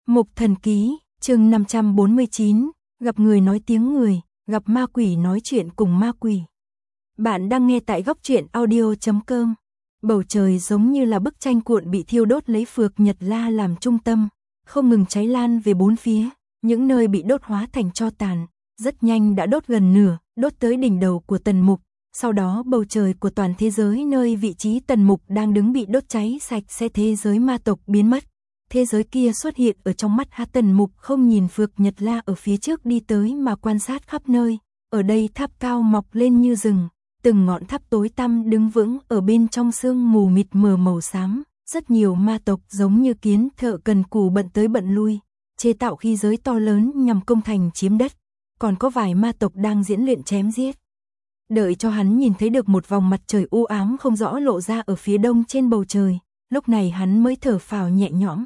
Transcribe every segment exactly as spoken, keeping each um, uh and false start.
Mục Thần Ký, chương năm trăm bốn mươi chín, gặp người nói tiếng người, gặp ma quỷ nói chuyện cùng ma quỷ. Bạn đang nghe tại góc truyện audio chấm com. Bầu trời giống như là bức tranh cuộn bị thiêu đốt lấy Phược Nhật La làm trung tâm, không ngừng cháy lan về bốn phía, những nơi bị đốt hóa thành tro tàn, rất nhanh đã đốt gần nửa, đốt tới đỉnh đầu của Tần Mục. Sau đó bầu trời của toàn thế giới nơi vị trí Tần Mục đang đứng bị đốt cháy sạch sẽ, thế giới ma tộc biến mất. Thế giới kia xuất hiện ở trong mắt Hạ. Tần Mục không nhìn Phược Nhật La ở phía trước đi tới mà quan sát khắp nơi. Ở đây tháp cao mọc lên như rừng, từng ngọn tháp tối tăm đứng vững ở bên trong sương mù mịt mờ màu xám. Rất nhiều ma tộc giống như kiến thợ cần cù bận tới bận lui, chế tạo khí giới to lớn nhằm công thành chiếm đất. Còn có vài ma tộc đang diễn luyện chém giết. Đợi cho hắn nhìn thấy được một vòng mặt trời u ám không rõ lộ ra ở phía đông trên bầu trời, lúc này hắn mới thở phào nhẹ nhõm.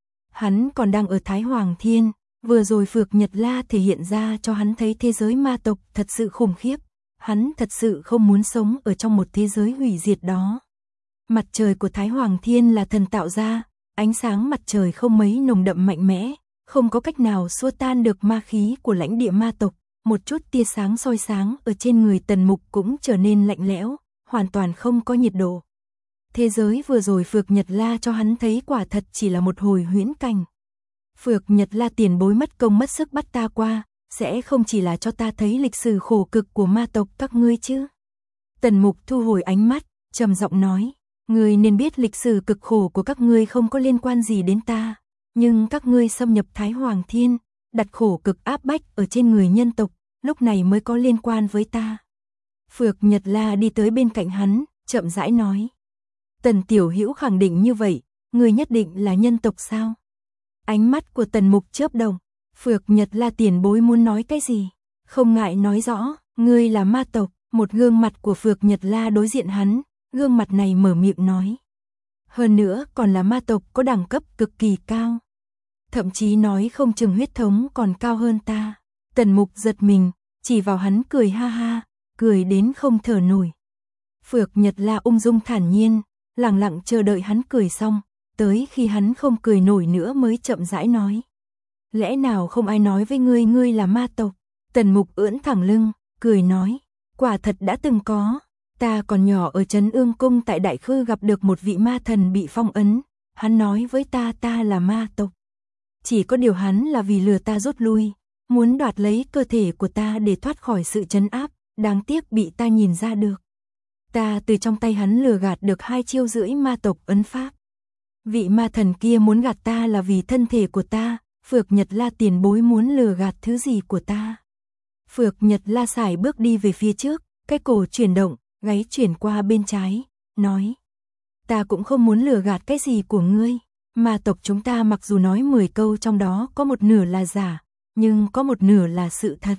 Hắn còn đang ở Thái Hoàng Thiên, vừa rồi Phược Nhật La thể hiện ra cho hắn thấy thế giới ma tộc thật sự khủng khiếp, hắn thật sự không muốn sống ở trong một thế giới hủy diệt đó. Mặt trời của Thái Hoàng Thiên là thần tạo ra, ánh sáng mặt trời không mấy nồng đậm mạnh mẽ, không có cách nào xua tan được ma khí của lãnh địa ma tộc. Một chút tia sáng soi sáng ở trên người Tần Mục cũng trở nên lạnh lẽo, hoàn toàn không có nhiệt độ. Thế giới vừa rồi Phược Nhật La cho hắn thấy quả thật chỉ là một hồi huyễn cảnh. Phược Nhật La tiền bối mất công mất sức bắt ta qua, sẽ không chỉ là cho ta thấy lịch sử khổ cực của ma tộc các ngươi chứ. Tần Mục thu hồi ánh mắt, trầm giọng nói, ngươi nên biết lịch sử cực khổ của các ngươi không có liên quan gì đến ta, nhưng các ngươi xâm nhập Thái Hoàng Thiên, đặt khổ cực áp bách ở trên người nhân tộc, lúc này mới có liên quan với ta. Phược Nhật La đi tới bên cạnh hắn, chậm rãi nói. Tần Tiểu Hữu khẳng định như vậy, người nhất định là nhân tộc sao? Ánh mắt của Tần Mục chớp động, Phược Nhật La tiền bối muốn nói cái gì? Không ngại nói rõ, ngươi là ma tộc. Một gương mặt của Phược Nhật La đối diện hắn, gương mặt này mở miệng nói. Hơn nữa còn là ma tộc có đẳng cấp cực kỳ cao. Thậm chí nói không chừng huyết thống còn cao hơn ta. Tần Mục giật mình, chỉ vào hắn cười ha ha, cười đến không thở nổi. Phược Nhật La ung dung thản nhiên, lặng lặng chờ đợi hắn cười xong, tới khi hắn không cười nổi nữa mới chậm rãi nói. Lẽ nào không ai nói với ngươi ngươi là ma tộc? Tần Mục ưỡn thẳng lưng, cười nói, quả thật đã từng có. Ta còn nhỏ ở Trấn Ương Cung tại Đại Khư gặp được một vị ma thần bị phong ấn, hắn nói với ta ta là ma tộc. Chỉ có điều hắn là vì lừa ta rút lui, muốn đoạt lấy cơ thể của ta để thoát khỏi sự trấn áp, đáng tiếc bị ta nhìn ra được. Ta từ trong tay hắn lừa gạt được hai chiêu rưỡi ma tộc ấn pháp. Vị ma thần kia muốn gạt ta là vì thân thể của ta, Phược Nhật La tiền bối muốn lừa gạt thứ gì của ta? Phược Nhật La sải bước đi về phía trước, cái cổ chuyển động, gáy chuyển qua bên trái, nói. Ta cũng không muốn lừa gạt cái gì của ngươi. Ma tộc chúng ta mặc dù nói mười câu trong đó có một nửa là giả, nhưng có một nửa là sự thật.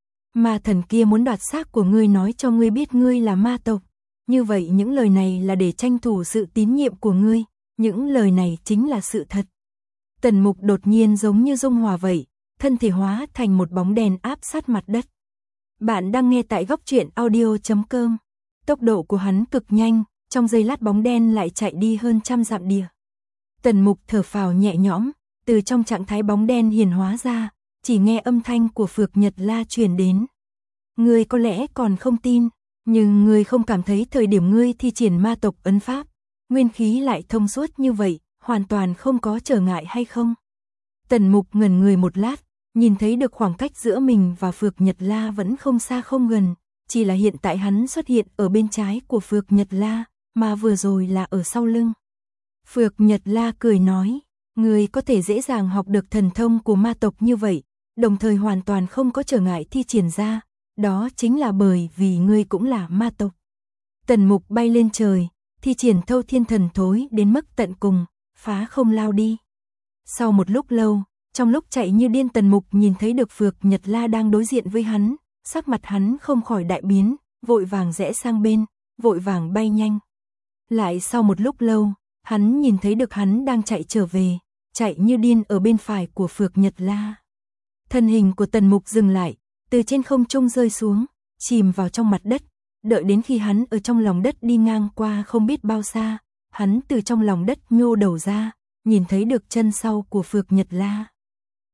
Ma thần kia muốn đoạt xác của ngươi nói cho ngươi biết ngươi là ma tộc. Như vậy những lời này là để tranh thủ sự tín nhiệm của ngươi, những lời này chính là sự thật. Tần Mục đột nhiên giống như dung hòa vậy, thân thể hóa thành một bóng đèn áp sát mặt đất. Bạn đang nghe tại góc truyện audio chấm com. Tốc độ của hắn cực nhanh, trong giây lát bóng đen lại chạy đi hơn trăm dặm địa. Tần Mục thở phào nhẹ nhõm, từ trong trạng thái bóng đen hiển hóa ra, chỉ nghe âm thanh của Phược Nhật La truyền đến. Ngươi có lẽ còn không tin, nhưng ngươi không cảm thấy thời điểm ngươi thi triển ma tộc ấn pháp, nguyên khí lại thông suốt như vậy, hoàn toàn không có trở ngại hay không? Tần Mục ngẩn người một lát, nhìn thấy được khoảng cách giữa mình và Phược Nhật La vẫn không xa không gần, chỉ là hiện tại hắn xuất hiện ở bên trái của Phược Nhật La, mà vừa rồi là ở sau lưng. Phược Nhật La cười nói, ngươi có thể dễ dàng học được thần thông của ma tộc như vậy, đồng thời hoàn toàn không có trở ngại thi triển ra, đó chính là bởi vì ngươi cũng là ma tộc. Tần Mục bay lên trời, thi triển thâu thiên thần thối đến mức tận cùng, phá không lao đi. Sau một lúc lâu, trong lúc chạy như điên Tần Mục nhìn thấy được Phược Nhật La đang đối diện với hắn, sắc mặt hắn không khỏi đại biến, vội vàng rẽ sang bên, vội vàng bay nhanh. Lại sau một lúc lâu, hắn nhìn thấy được hắn đang chạy trở về, chạy như điên ở bên phải của Phược Nhật La. Thân hình của Tần Mục dừng lại, từ trên không trung rơi xuống, chìm vào trong mặt đất, đợi đến khi hắn ở trong lòng đất đi ngang qua không biết bao xa, hắn từ trong lòng đất nhô đầu ra, nhìn thấy được chân sau của Phược Nhật La.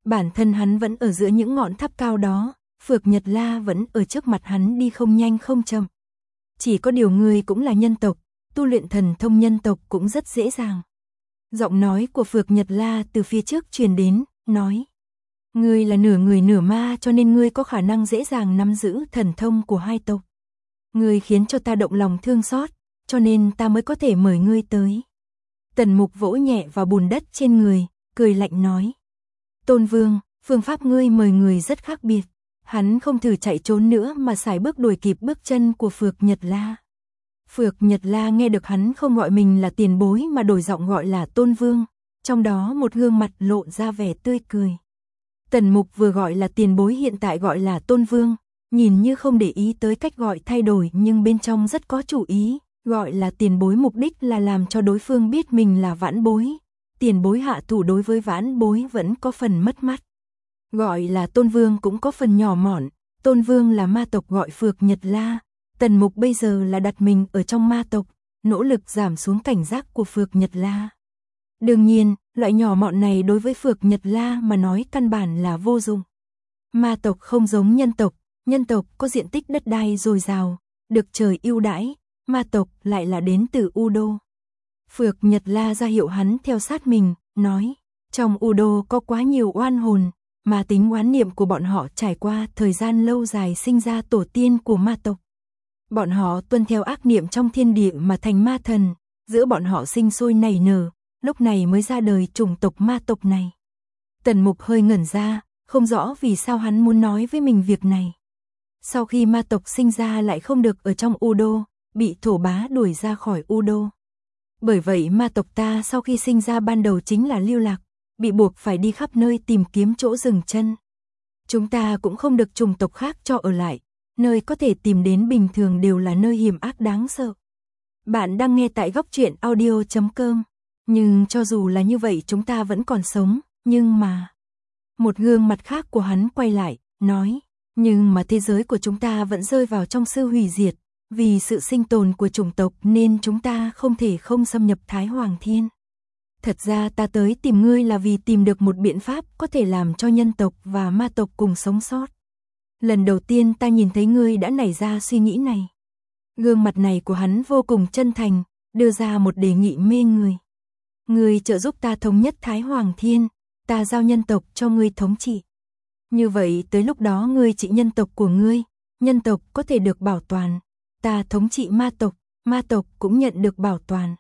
Bản thân hắn vẫn ở giữa những ngọn tháp cao đó, Phược Nhật La vẫn ở trước mặt hắn đi không nhanh không chậm. Chỉ có điều ngươi cũng là nhân tộc, tu luyện thần thông nhân tộc cũng rất dễ dàng. Giọng nói của Phược Nhật La từ phía trước truyền đến, nói. Ngươi là nửa người nửa ma cho nên ngươi có khả năng dễ dàng nắm giữ thần thông của hai tộc. Ngươi khiến cho ta động lòng thương xót, cho nên ta mới có thể mời ngươi tới. Tần Mục vỗ nhẹ vào bùn đất trên người, cười lạnh nói. Tôn Vương, phương pháp ngươi mời người rất khác biệt. Hắn không thử chạy trốn nữa mà sải bước đuổi kịp bước chân của Phược Nhật La. Phược Nhật La nghe được hắn không gọi mình là tiền bối mà đổi giọng gọi là Tôn Vương, trong đó một gương mặt lộ ra vẻ tươi cười. Tần Mục vừa gọi là tiền bối hiện tại gọi là Tôn Vương, nhìn như không để ý tới cách gọi thay đổi nhưng bên trong rất có chủ ý, gọi là tiền bối mục đích là làm cho đối phương biết mình là vãn bối. Tiền bối hạ thủ đối với vãn bối vẫn có phần mất mát. Gọi là Tôn Vương cũng có phần nhỏ mọn, Tôn Vương là ma tộc gọi Phược Nhật La, Tần Mục bây giờ là đặt mình ở trong ma tộc, nỗ lực giảm xuống cảnh giác của Phược Nhật La. Đương nhiên, loại nhỏ mọn này đối với Phược Nhật La mà nói căn bản là vô dụng. Ma tộc không giống nhân tộc, nhân tộc có diện tích đất đai dồi dào, được trời ưu đãi, ma tộc lại là đến từ U Đô. Phược Nhật La ra hiệu hắn theo sát mình, nói, trong U Đô có quá nhiều oan hồn, mà tính oán niệm của bọn họ trải qua thời gian lâu dài sinh ra tổ tiên của ma tộc. Bọn họ tuân theo ác niệm trong thiên địa mà thành ma thần, giữa bọn họ sinh sôi nảy nở, lúc này mới ra đời chủng tộc ma tộc này. Tần Mục hơi ngẩn ra, không rõ vì sao hắn muốn nói với mình việc này. Sau khi ma tộc sinh ra lại không được ở trong U Đô, bị thổ bá đuổi ra khỏi U Đô. Bởi vậy ma tộc ta sau khi sinh ra ban đầu chính là lưu lạc, bị buộc phải đi khắp nơi tìm kiếm chỗ dừng chân. Chúng ta cũng không được chủng tộc khác cho ở lại, nơi có thể tìm đến bình thường đều là nơi hiểm ác đáng sợ. Bạn đang nghe tại góc truyện audio chấm com. Nhưng cho dù là như vậy chúng ta vẫn còn sống, nhưng mà... Một gương mặt khác của hắn quay lại, nói, nhưng mà thế giới của chúng ta vẫn rơi vào trong sự hủy diệt, vì sự sinh tồn của chủng tộc nên chúng ta không thể không xâm nhập Thái Hoàng Thiên. Thật ra ta tới tìm ngươi là vì tìm được một biện pháp có thể làm cho nhân tộc và ma tộc cùng sống sót. Lần đầu tiên ta nhìn thấy ngươi đã nảy ra suy nghĩ này. Gương mặt này của hắn vô cùng chân thành, đưa ra một đề nghị mê người. Ngươi trợ giúp ta thống nhất Thái Hoàng Thiên, ta giao nhân tộc cho ngươi thống trị. Như vậy tới lúc đó ngươi trị nhân tộc của ngươi, nhân tộc có thể được bảo toàn. Ta thống trị ma tộc, ma tộc cũng nhận được bảo toàn.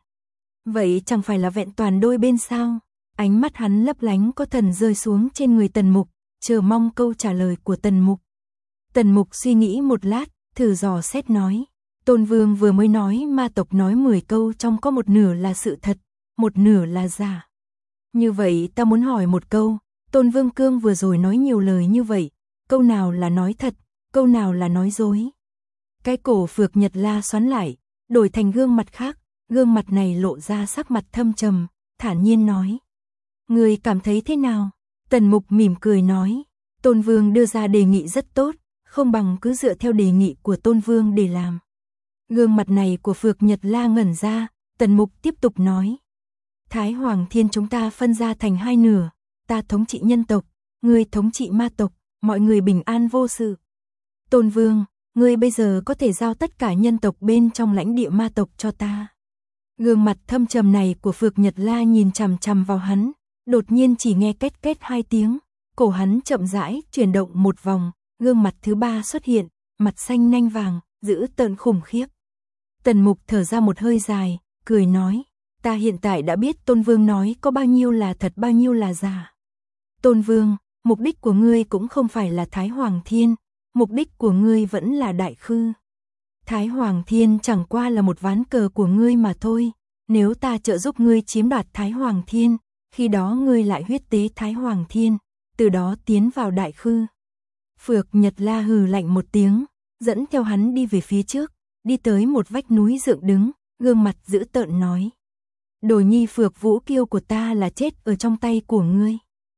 Vậy chẳng phải là vẹn toàn đôi bên sao? Ánh mắt hắn lấp lánh có thần rơi xuống trên người Tần Mục, chờ mong câu trả lời của Tần Mục. Tần Mục suy nghĩ một lát, thử dò xét nói. Tôn Vương vừa mới nói ma tộc nói mười câu trong có một nửa là sự thật, một nửa là giả. Như vậy ta muốn hỏi một câu, Tôn Vương Cương vừa rồi nói nhiều lời như vậy, câu nào là nói thật, câu nào là nói dối? Cái cổ Phược Nhật La xoắn lại, đổi thành gương mặt khác, gương mặt này lộ ra sắc mặt thâm trầm, thản nhiên nói. Người cảm thấy thế nào? Tần Mục mỉm cười nói, Tôn Vương đưa ra đề nghị rất tốt, không bằng cứ dựa theo đề nghị của Tôn Vương để làm. Gương mặt này của Phược Nhật La ngẩn ra, Tần Mục tiếp tục nói. Thái Hoàng Thiên chúng ta phân ra thành hai nửa, ta thống trị nhân tộc, ngươi thống trị ma tộc, mọi người bình an vô sự. Tôn Vương, ngươi bây giờ có thể giao tất cả nhân tộc bên trong lãnh địa ma tộc cho ta. Gương mặt thâm trầm này của Phược Nhật La nhìn chằm chằm vào hắn, đột nhiên chỉ nghe két két hai tiếng, cổ hắn chậm rãi chuyển động một vòng, gương mặt thứ ba xuất hiện, mặt xanh nanh vàng, dữ tợn khủng khiếp. Tần Mục thở ra một hơi dài, cười nói, ta hiện tại đã biết Tôn Vương nói có bao nhiêu là thật bao nhiêu là giả. Tôn Vương, mục đích của ngươi cũng không phải là Thái Hoàng Thiên, mục đích của ngươi vẫn là Đại Khư. Thái Hoàng Thiên chẳng qua là một ván cờ của ngươi mà thôi, nếu ta trợ giúp ngươi chiếm đoạt Thái Hoàng Thiên, khi đó ngươi lại huyết tế Thái Hoàng Thiên, từ đó tiến vào Đại Khư. Phược Nhật La hừ lạnh một tiếng, dẫn theo hắn đi về phía trước, đi tới một vách núi dựng đứng, gương mặt dữ tợn nói. Đồ nhi Phược Vũ Kiêu của ta là chết ở trong tay của ngươi.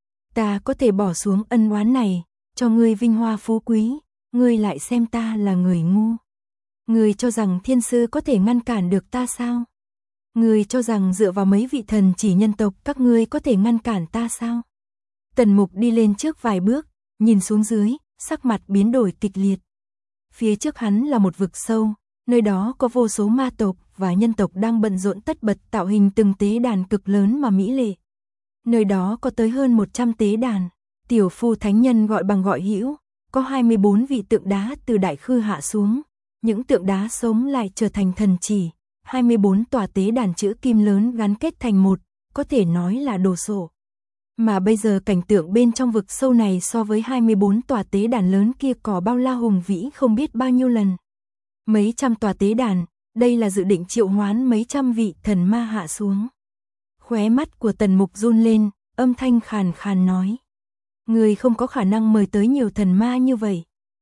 Ta có thể bỏ xuống ân oán này, cho ngươi vinh hoa phú quý, ngươi lại xem ta là người ngu. Ngươi cho rằng thiên sư có thể ngăn cản được ta sao? Ngươi cho rằng dựa vào mấy vị thần chỉ nhân tộc các ngươi có thể ngăn cản ta sao? Tần Mục đi lên trước vài bước, nhìn xuống dưới, sắc mặt biến đổi kịch liệt. Phía trước hắn là một vực sâu, nơi đó có vô số ma tộc và nhân tộc đang bận rộn tất bật tạo hình từng tế đàn cực lớn mà mỹ lệ. Nơi đó có tới hơn một trăm tế đàn, tiểu phu thánh nhân gọi bằng gọi hữu, có hai mươi bốn vị tượng đá từ đại khư hạ xuống, những tượng đá sống lại trở thành thần chỉ, hai mươi bốn tòa tế đàn chữ kim lớn gắn kết thành một, có thể nói là đồ sộ. Mà bây giờ cảnh tượng bên trong vực sâu này so với hai mươi bốn tòa tế đàn lớn kia có bao la hùng vĩ không biết bao nhiêu lần. Mấy trăm tòa tế đàn, đây là dự định triệu hoán mấy trăm vị thần ma hạ xuống. Khóe mắt của Tần Mục run lên, âm thanh khàn khàn nói. Người không có khả năng mời tới nhiều thần ma như vậy.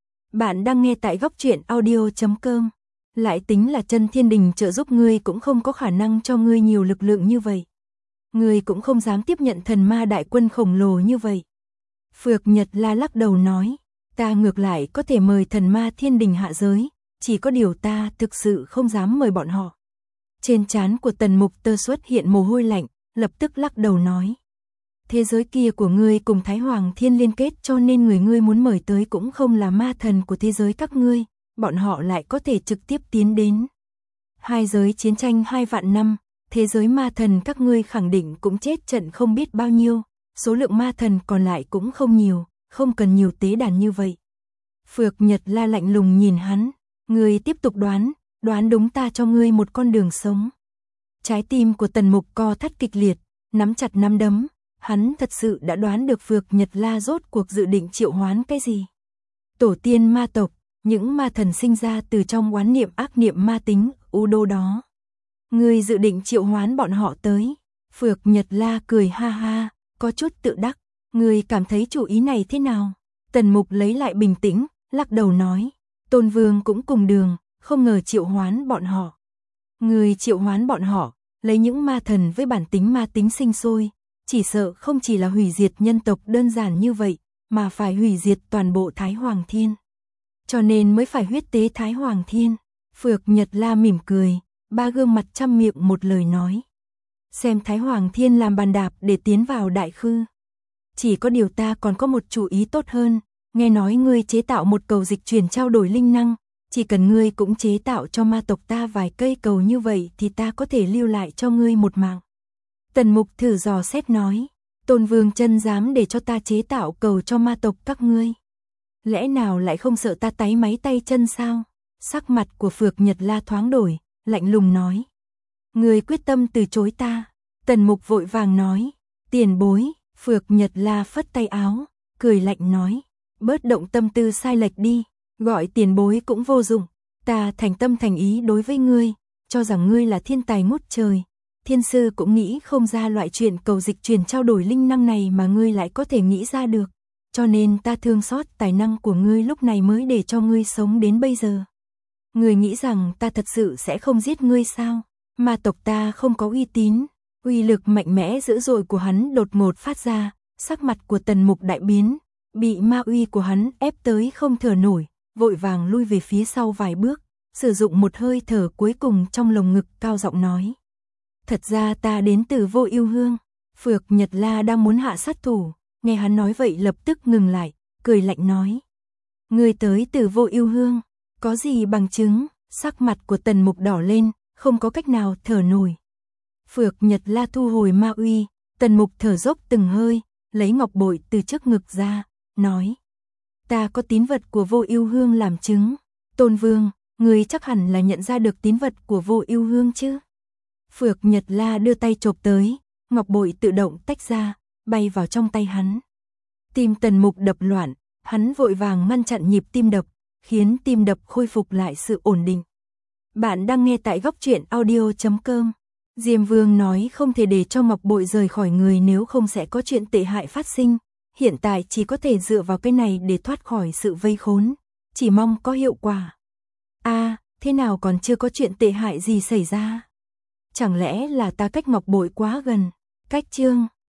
Bạn đang nghe tại góc truyện audio chấm com. Lại tính là chân thiên đình trợ giúp ngươi cũng không có khả năng cho ngươi nhiều lực lượng như vậy. Ngươi cũng không dám tiếp nhận thần ma đại quân khổng lồ như vậy. Phược Nhật La lắc đầu nói, ta ngược lại có thể mời thần ma thiên đình hạ giới, chỉ có điều ta thực sự không dám mời bọn họ. Trên trán của Tần Mục Tơ xuất hiện mồ hôi lạnh, lập tức lắc đầu nói. Thế giới kia của ngươi cùng Thái Hoàng Thiên liên kết cho nên người ngươi muốn mời tới cũng không là ma thần của thế giới các ngươi, bọn họ lại có thể trực tiếp tiến đến. Hai giới chiến tranh hai vạn năm, thế giới ma thần các ngươi khẳng định cũng chết trận không biết bao nhiêu, số lượng ma thần còn lại cũng không nhiều, không cần nhiều tế đàn như vậy. Phược Nhật La lạnh lùng nhìn hắn, ngươi tiếp tục đoán, đoán đúng ta cho ngươi một con đường sống. Trái tim của Tần Mục co thắt kịch liệt, nắm chặt nắm đấm, hắn thật sự đã đoán được Phược Nhật La rốt cuộc dự định triệu hoán cái gì. Tổ tiên ma tộc, những ma thần sinh ra từ trong oán niệm ác niệm ma tính, u đô đó. Ngươi dự định triệu hoán bọn họ tới. Phược Nhật La cười ha ha, có chút tự đắc. Ngươi cảm thấy chủ ý này thế nào? Tần Mục lấy lại bình tĩnh, lắc đầu nói. Tôn Vương cũng cùng đường, không ngờ triệu hoán bọn họ. Ngươi triệu hoán bọn họ, lấy những ma thần với bản tính ma tính sinh sôi, chỉ sợ không chỉ là hủy diệt nhân tộc đơn giản như vậy, mà phải hủy diệt toàn bộ Thái Hoàng Thiên. Cho nên mới phải huyết tế Thái Hoàng Thiên. Phược Nhật La mỉm cười, ba gương mặt trăm miệng một lời nói. Xem Thái Hoàng Thiên làm bàn đạp để tiến vào đại khư. Chỉ có điều ta còn có một chủ ý tốt hơn, nghe nói ngươi chế tạo một cầu dịch chuyển trao đổi linh năng, chỉ cần ngươi cũng chế tạo cho ma tộc ta vài cây cầu như vậy thì ta có thể lưu lại cho ngươi một mạng. Tần Mục thử dò xét nói, Tôn Vương chân dám để cho ta chế tạo cầu cho ma tộc các ngươi. Lẽ nào lại không sợ ta táy máy tay chân sao? Sắc mặt của Phược Nhật La thoáng đổi, lạnh lùng nói. Ngươi quyết tâm từ chối ta. Tần Mục vội vàng nói, tiền bối. Phược Nhật La phất tay áo, cười lạnh nói, bớt động tâm tư sai lệch đi, gọi tiền bối cũng vô dụng. Ta thành tâm thành ý đối với ngươi, cho rằng ngươi là thiên tài ngút trời. Thiên sư cũng nghĩ không ra loại chuyện cầu dịch chuyển trao đổi linh năng này mà ngươi lại có thể nghĩ ra được. Cho nên ta thương xót tài năng của ngươi lúc này mới để cho ngươi sống đến bây giờ. Ngươi nghĩ rằng ta thật sự sẽ không giết ngươi sao? Ma tộc ta không có uy tín. Uy lực mạnh mẽ dữ dội của hắn đột ngột phát ra, sắc mặt của Tần Mục đại biến, bị ma uy của hắn ép tới không thở nổi, vội vàng lui về phía sau vài bước, sử dụng một hơi thở cuối cùng trong lồng ngực cao giọng nói. Thật ra ta đến từ Vô Ưu Hương. Phược Nhật La đang muốn hạ sát thủ, nghe hắn nói vậy lập tức ngừng lại, cười lạnh nói. Ngươi tới từ Vô Ưu Hương, có gì bằng chứng? Sắc mặt của Tần Mục đỏ lên, không có cách nào thở nổi. Phược Nhật La thu hồi ma uy, Tần Mục thở dốc từng hơi, lấy ngọc bội từ trước ngực ra, nói. Ta có tín vật của Vô Ưu Hương làm chứng. Tôn Vương, ngươi chắc hẳn là nhận ra được tín vật của Vô Ưu Hương chứ? Phược Nhật La đưa tay chộp tới, ngọc bội tự động tách ra, bay vào trong tay hắn. Tim Tần Mục đập loạn, hắn vội vàng ngăn chặn nhịp tim đập, khiến tim đập khôi phục lại sự ổn định. Bạn đang nghe tại góc truyện audio chấm com. Diêm Vương nói không thể để cho ngọc bội rời khỏi người nếu không sẽ có chuyện tệ hại phát sinh. Hiện tại chỉ có thể dựa vào cái này để thoát khỏi sự vây khốn. Chỉ mong có hiệu quả. A, à, thế nào còn chưa có chuyện tệ hại gì xảy ra? Chẳng lẽ là ta cách ngọc bội quá gần? Cách chương